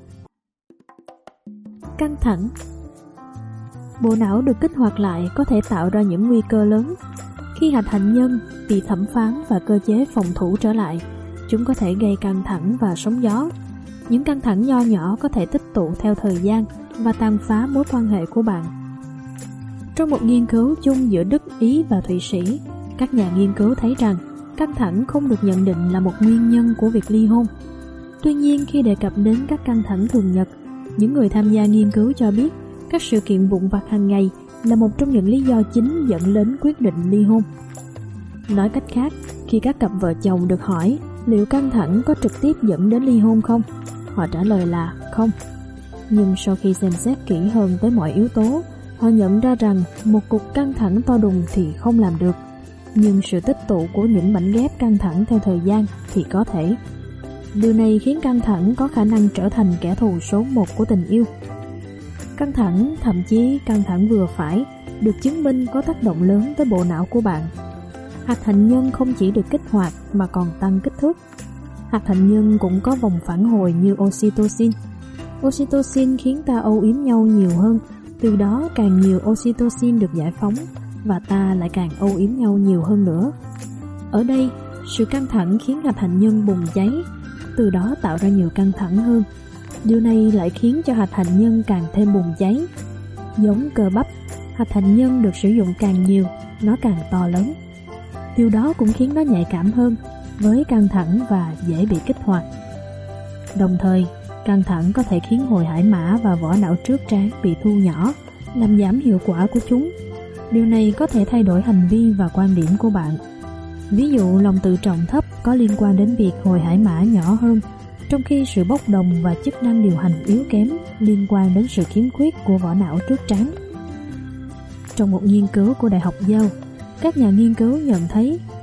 Căng thẳng. Bộ não được kích hoạt lại có thể tạo ra những nguy cơ lớn. Khi hạch hạnh nhân bị thẩm phán và cơ chế phòng thủ trở lại, chúng có thể gây căng thẳng và sóng gió. Những căng thẳng nho nhỏ có thể tích tụ theo thời gian và tàn phá mối quan hệ của bạn. Trong một nghiên cứu chung giữa Đức, Ý và Thụy Sĩ, các nhà nghiên cứu thấy rằng căng thẳng không được nhận định là một nguyên nhân của việc ly hôn. Tuy nhiên, khi đề cập đến các căng thẳng thường nhật, những người tham gia nghiên cứu cho biết các sự kiện vụn vặt hàng ngày là một trong những lý do chính dẫn đến quyết định ly hôn. Nói cách khác, khi các cặp vợ chồng được hỏi liệu căng thẳng có trực tiếp dẫn đến ly hôn không, họ trả lời là không. Nhưng sau khi xem xét kỹ hơn tới mọi yếu tố, họ nhận ra rằng một cục căng thẳng to đùng thì không làm được, nhưng sự tích tụ của những mảnh ghép căng thẳng theo thời gian thì có thể. Điều này khiến căng thẳng có khả năng trở thành kẻ thù số 1 của tình yêu. Căng thẳng, thậm chí căng thẳng vừa phải, được chứng minh có tác động lớn tới bộ não của bạn. Hạt hạnh nhân không chỉ được kích hoạt mà còn tăng kích thước. Hạt hạnh nhân cũng có vòng phản hồi như oxytocin. Oxytocin khiến ta âu yếm nhau nhiều hơn, từ đó càng nhiều oxytocin được giải phóng và ta lại càng âu yếm nhau nhiều hơn nữa. Ở đây, sự căng thẳng khiến hạt hạnh nhân bùng cháy, từ đó tạo ra nhiều căng thẳng hơn. Điều này lại khiến cho hạt hạnh nhân càng thêm bùng cháy. Giống cơ bắp, hạt hạnh nhân được sử dụng càng nhiều, nó càng to lớn. Điều đó cũng khiến nó nhạy cảm hơn với căng thẳng và dễ bị kích hoạt. Đồng thời, căng thẳng có thể khiến hồi hải mã và vỏ não trước trán bị thu nhỏ, làm giảm hiệu quả của chúng. Điều này có thể thay đổi hành vi và quan điểm của bạn. Ví dụ, lòng tự trọng thấp có liên quan đến việc hồi hải mã nhỏ hơn, trong khi sự bốc đồng và chức năng điều hành yếu kém liên quan đến sự khiếm khuyết của vỏ não trước trán. Trong một nghiên cứu của Đại học Yale, các nhà nghiên cứu nhận thấy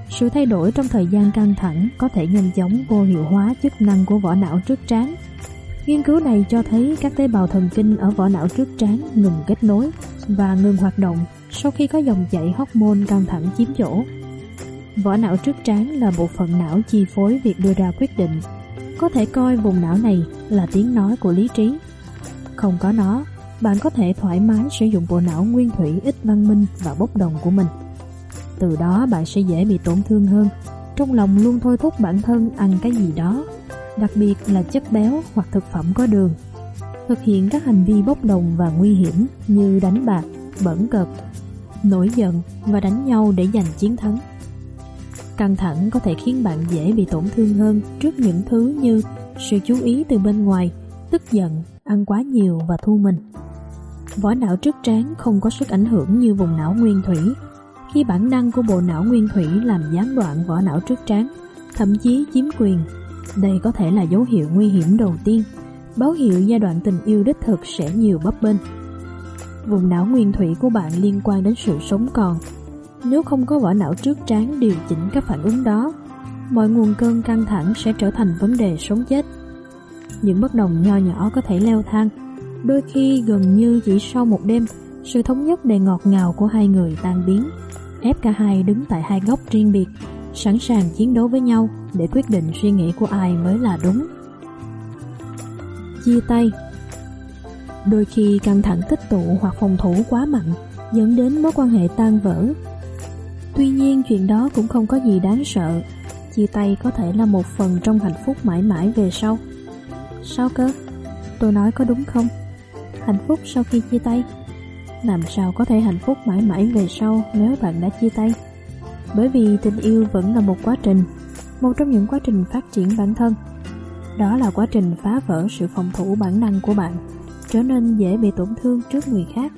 Sự thay đổi trong thời gian căng thẳng có thể nhanh chóng vô hiệu hóa chức năng của vỏ não trước trán. Nghiên cứu này cho thấy các tế bào thần kinh ở vỏ não trước trán ngừng kết nối và ngừng hoạt động sau khi có dòng chảy hormone căng thẳng chiếm chỗ. Vỏ não trước trán là bộ phận não chi phối việc đưa ra quyết định. Có thể coi vùng não này là tiếng nói của lý trí. Không có nó, bạn có thể thoải mái sử dụng bộ não nguyên thủy ít văn minh và bốc đồng của mình. Từ đó bạn sẽ dễ bị tổn thương hơn. Trong lòng luôn thôi thúc bản thân ăn cái gì đó, đặc biệt là chất béo hoặc thực phẩm có đường. Thực hiện các hành vi bốc đồng và nguy hiểm như đánh bạc, bỡn cợt, nổi giận và đánh nhau để giành chiến thắng. Căng thẳng có thể khiến bạn dễ bị tổn thương hơn trước những thứ như sự chú ý từ bên ngoài, tức giận, ăn quá nhiều và thu mình. Vỏ não trước trán không có sức ảnh hưởng như vùng não nguyên thủy. Khi bản năng của bộ não nguyên thủy làm gián đoạn vỏ não trước trán, thậm chí chiếm quyền, đây có thể là dấu hiệu nguy hiểm đầu tiên, báo hiệu giai đoạn tình yêu đích thực sẽ nhiều bấp bênh. Vùng não nguyên thủy của bạn liên quan đến sự sống còn. Nếu không có vỏ não trước trán điều chỉnh các phản ứng đó, mọi nguồn cơn căng thẳng sẽ trở thành vấn đề sống chết. Những bất đồng nho nhỏ có thể leo thang. Đôi khi gần như chỉ sau một đêm, sự thống nhất đầy ngọt ngào của hai người tan biến, ép cả hai đứng tại hai góc riêng biệt, sẵn sàng chiến đấu với nhau để quyết định suy nghĩ của ai mới là đúng. Chia tay. Đôi khi căng thẳng tích tụ hoặc phòng thủ quá mạnh dẫn đến mối quan hệ tan vỡ. Tuy nhiên chuyện đó cũng không có gì đáng sợ. Chia tay có thể là một phần trong hạnh phúc mãi mãi về sau. Sao cơ? Tôi nói có đúng không? Hạnh phúc sau khi chia tay? Làm sao có thể hạnh phúc mãi mãi về sau nếu bạn đã chia tay? Bởi vì tình yêu vẫn là một quá trình, một trong những quá trình phát triển bản thân. Đó là quá trình phá vỡ sự phòng thủ bản năng của bạn, trở nên dễ bị tổn thương trước người khác.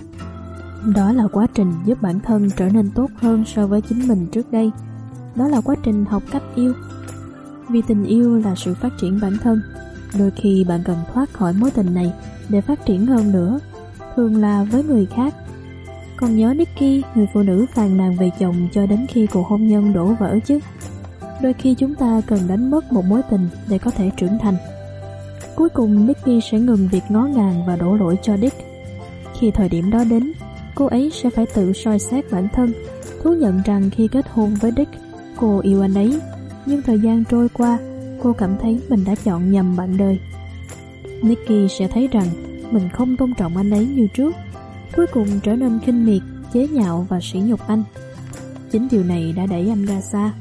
Đó là quá trình giúp bản thân trở nên tốt hơn so với chính mình trước đây. Đó là quá trình học cách yêu. Vì tình yêu là sự phát triển bản thân. Đôi khi bạn cần thoát khỏi mối tình này để phát triển hơn nữa, thường là với người khác. Còn nhớ Nikki, người phụ nữ phàn nàn về chồng cho đến khi cuộc hôn nhân đổ vỡ chứ? Đôi khi chúng ta cần đánh mất một mối tình để có thể trưởng thành. Cuối cùng Nikki sẽ ngừng việc ngó ngàng và đổ lỗi cho Dick. Khi thời điểm đó đến, cô ấy sẽ phải tự soi xét bản thân, thú nhận rằng khi kết hôn với Dick, cô yêu anh ấy. Nhưng thời gian trôi qua, cô cảm thấy mình đã chọn nhầm bạn đời. Nikki sẽ thấy rằng mình không tôn trọng anh ấy như trước, cuối cùng trở nên khinh miệt, chế nhạo và sỉ nhục anh. Chính điều này đã đẩy anh ra xa.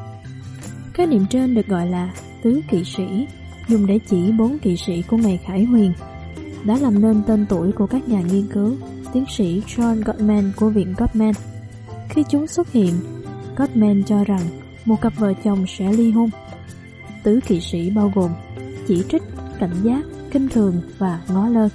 Khái niệm trên được gọi là tứ kỵ sĩ, dùng để chỉ 4 kỵ sĩ của ngày Khải Huyền, đã làm nên tên tuổi của các nhà nghiên cứu, tiến sĩ John Gottman của Viện Gottman. Khi chúng xuất hiện, Gottman cho rằng một cặp vợ chồng sẽ ly hôn. Tứ kỵ sĩ bao gồm chỉ trích, cảnh giác, khinh thường và ngó lơ.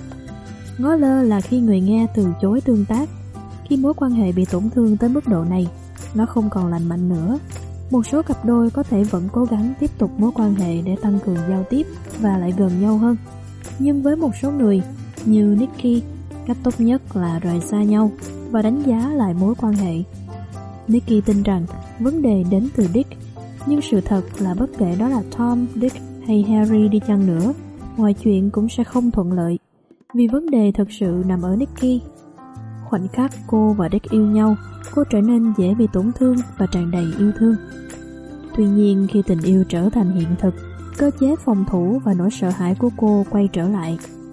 Ngó lơ là khi người nghe từ chối tương tác. Khi mối quan hệ bị tổn thương tới mức độ này, nó không còn lành mạnh nữa. Một số cặp đôi có thể vẫn cố gắng tiếp tục mối quan hệ để tăng cường giao tiếp và lại gần nhau hơn. Nhưng với một số người, như Nikki, cách tốt nhất là rời xa nhau và đánh giá lại mối quan hệ. Nikki tin rằng vấn đề đến từ Dick, nhưng sự thật là bất kể đó là Tom, Dick hay Harry đi chăng nữa, mọi chuyện cũng sẽ không thuận lợi. Vì vấn đề thực sự nằm ở Nikki. Khoảnh khắc cô và Dick yêu nhau, cô trở nên dễ bị tổn thương và tràn đầy yêu thương. Tuy nhiên khi tình yêu trở thành hiện thực, cơ chế phòng thủ và nỗi sợ hãi của cô quay trở lại.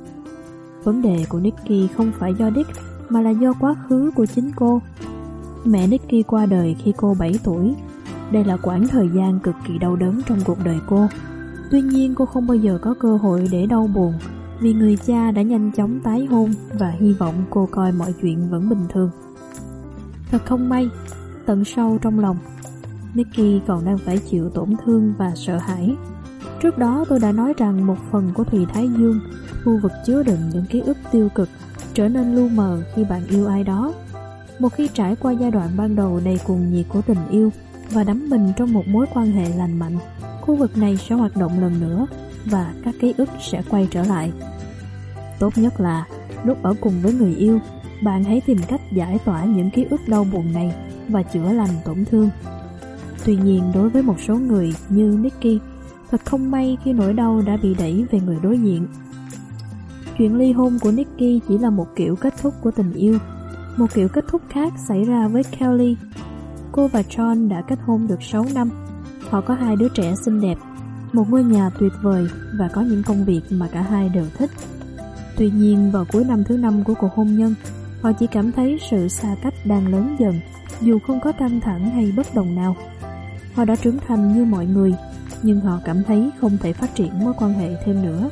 Vấn đề của Nikki không phải do Dick, mà là do quá khứ của chính cô. Mẹ Nikki qua đời khi cô 7 tuổi. Đây là quãng thời gian cực kỳ đau đớn trong cuộc đời cô. Tuy nhiên cô không bao giờ có cơ hội để đau buồn, vì người cha đã nhanh chóng tái hôn và hy vọng cô coi mọi chuyện vẫn bình thường. Thật không may, tận sâu trong lòng, Nikki còn đang phải chịu tổn thương và sợ hãi. Trước đó tôi đã nói rằng một phần của Thùy Thái Dương, khu vực chứa đựng những ký ức tiêu cực, trở nên lu mờ khi bạn yêu ai đó. Một khi trải qua giai đoạn ban đầu đầy cuồng nhiệt của tình yêu và đắm mình trong một mối quan hệ lành mạnh, khu vực này sẽ hoạt động lần nữa và các ký ức sẽ quay trở lại. Tốt nhất là lúc ở cùng với người yêu, bạn hãy tìm cách giải tỏa những ký ức đau buồn này và chữa lành tổn thương. Tuy nhiên đối với một số người như Nicky, thật không may khi nỗi đau đã bị đẩy về người đối diện. Chuyện ly hôn của Nicky chỉ là một kiểu kết thúc của tình yêu. Một kiểu kết thúc khác xảy ra với Kelly. Cô và John đã kết hôn được 6 năm. Họ có 2 đứa trẻ xinh đẹp, một ngôi nhà tuyệt vời và có những công việc mà cả hai đều thích. Tuy nhiên vào cuối năm thứ 5 của cuộc hôn nhân, họ chỉ cảm thấy sự xa cách đang lớn dần, dù không có căng thẳng hay bất đồng nào. Họ đã trưởng thành như mọi người, nhưng họ cảm thấy không thể phát triển mối quan hệ thêm nữa.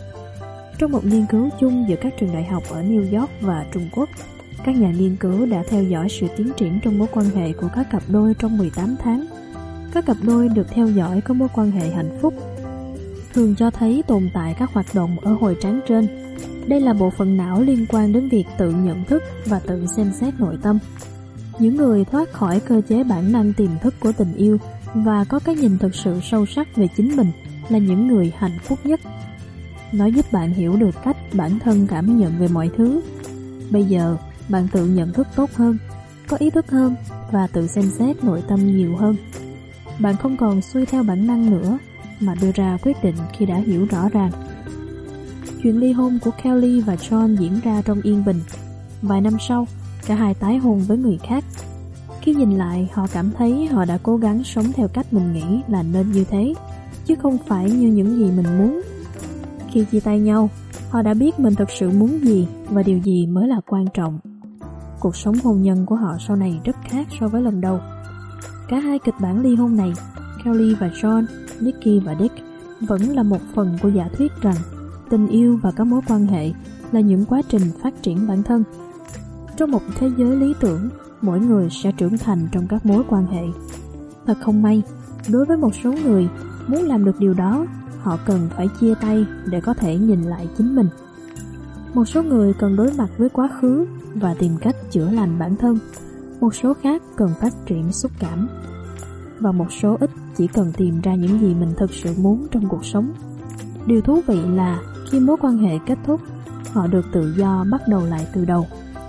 Trong một nghiên cứu chung giữa các trường đại học ở New York và Trung Quốc, các nhà nghiên cứu đã theo dõi sự tiến triển trong mối quan hệ của các cặp đôi trong 18 tháng. Các cặp đôi được theo dõi có mối quan hệ hạnh phúc thường cho thấy tồn tại các hoạt động ở hồi trán trên. Đây là bộ phận não liên quan đến việc tự nhận thức và tự xem xét nội tâm. Những người thoát khỏi cơ chế bản năng tiềm thức của tình yêu và có cái nhìn thực sự sâu sắc về chính mình là những người hạnh phúc nhất. Nó giúp bạn hiểu được cách bản thân cảm nhận về mọi thứ. Bây giờ, bạn tự nhận thức tốt hơn, có ý thức hơn và tự xem xét nội tâm nhiều hơn. Bạn không còn xuôi theo bản năng nữa, mà đưa ra quyết định khi đã hiểu rõ ràng. Chuyện ly hôn của Kelly và John diễn ra trong yên bình. Vài năm sau, cả hai tái hôn với người khác. Khi nhìn lại, họ cảm thấy họ đã cố gắng sống theo cách mình nghĩ là nên như thế, chứ không phải như những gì mình muốn. Khi chia tay nhau, họ đã biết mình thực sự muốn gì và điều gì mới là quan trọng. Cuộc sống hôn nhân của họ sau này rất khác so với lần đầu. Cả hai kịch bản ly hôn này, Kelly và John, Nicky và Dick, vẫn là một phần của giả thuyết rằng tình yêu và các mối quan hệ là những quá trình phát triển bản thân. Trong một thế giới lý tưởng, mỗi người sẽ trưởng thành trong các mối quan hệ. Thật không may, đối với một số người, muốn làm được điều đó, họ cần phải chia tay để có thể nhìn lại chính mình. Một số người cần đối mặt với quá khứ và tìm cách chữa lành bản thân. Một số khác cần phát triển xúc cảm. Và một số ít chỉ cần tìm ra những gì mình thực sự muốn trong cuộc sống. Điều thú vị là khi mối quan hệ kết thúc, họ được tự do bắt đầu lại từ đầu.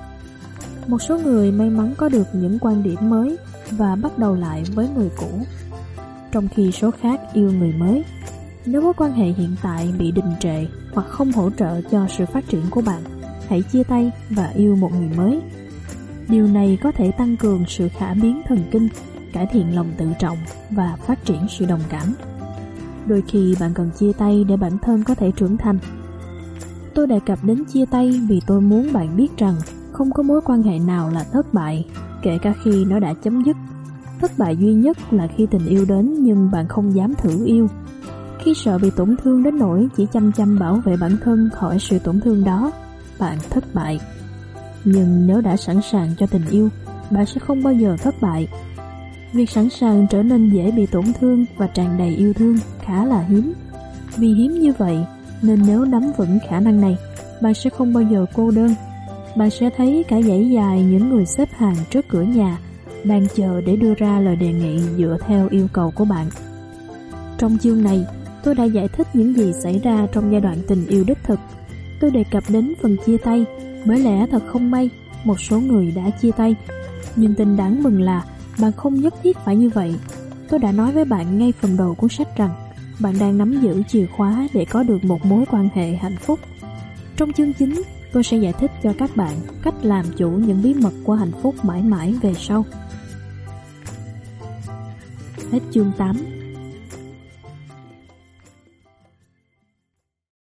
Một số người may mắn có được những quan điểm mới và bắt đầu lại với người cũ, trong khi số khác yêu người mới. Nếu mối quan hệ hiện tại bị đình trệ hoặc không hỗ trợ cho sự phát triển của bạn, hãy chia tay và yêu một người mới. Điều này có thể tăng cường sự khả biến thần kinh, cải thiện lòng tự trọng và phát triển sự đồng cảm. Đôi khi bạn cần chia tay để bản thân có thể trưởng thành. Tôi đề cập đến chia tay vì tôi muốn bạn biết rằng không có mối quan hệ nào là thất bại, kể cả khi nó đã chấm dứt. Thất bại duy nhất là khi tình yêu đến nhưng bạn không dám thử yêu. Khi sợ bị tổn thương đến nỗi chỉ chăm chăm bảo vệ bản thân khỏi sự tổn thương đó, bạn thất bại. Nhưng nếu đã sẵn sàng cho tình yêu, bạn sẽ không bao giờ thất bại. Việc sẵn sàng trở nên dễ bị tổn thương và tràn đầy yêu thương khá là hiếm. Vì hiếm như vậy, nên nếu nắm vững khả năng này, bạn sẽ không bao giờ cô đơn. Bạn sẽ thấy cả dãy dài những người xếp hàng trước cửa nhà, đang chờ để đưa ra lời đề nghị dựa theo yêu cầu của bạn. Trong chương này, tôi đã giải thích những gì xảy ra trong giai đoạn tình yêu đích thực. Tôi đề cập đến phần chia tay, bởi lẽ thật không may, một số người đã chia tay. Nhưng tin đáng mừng là bạn không nhất thiết phải như vậy. Tôi đã nói với bạn ngay phần đầu cuốn sách rằng bạn đang nắm giữ chìa khóa để có được một mối quan hệ hạnh phúc. Trong chương 9, tôi sẽ giải thích cho các bạn cách làm chủ những bí mật của hạnh phúc mãi mãi về sau. Hết chương 8.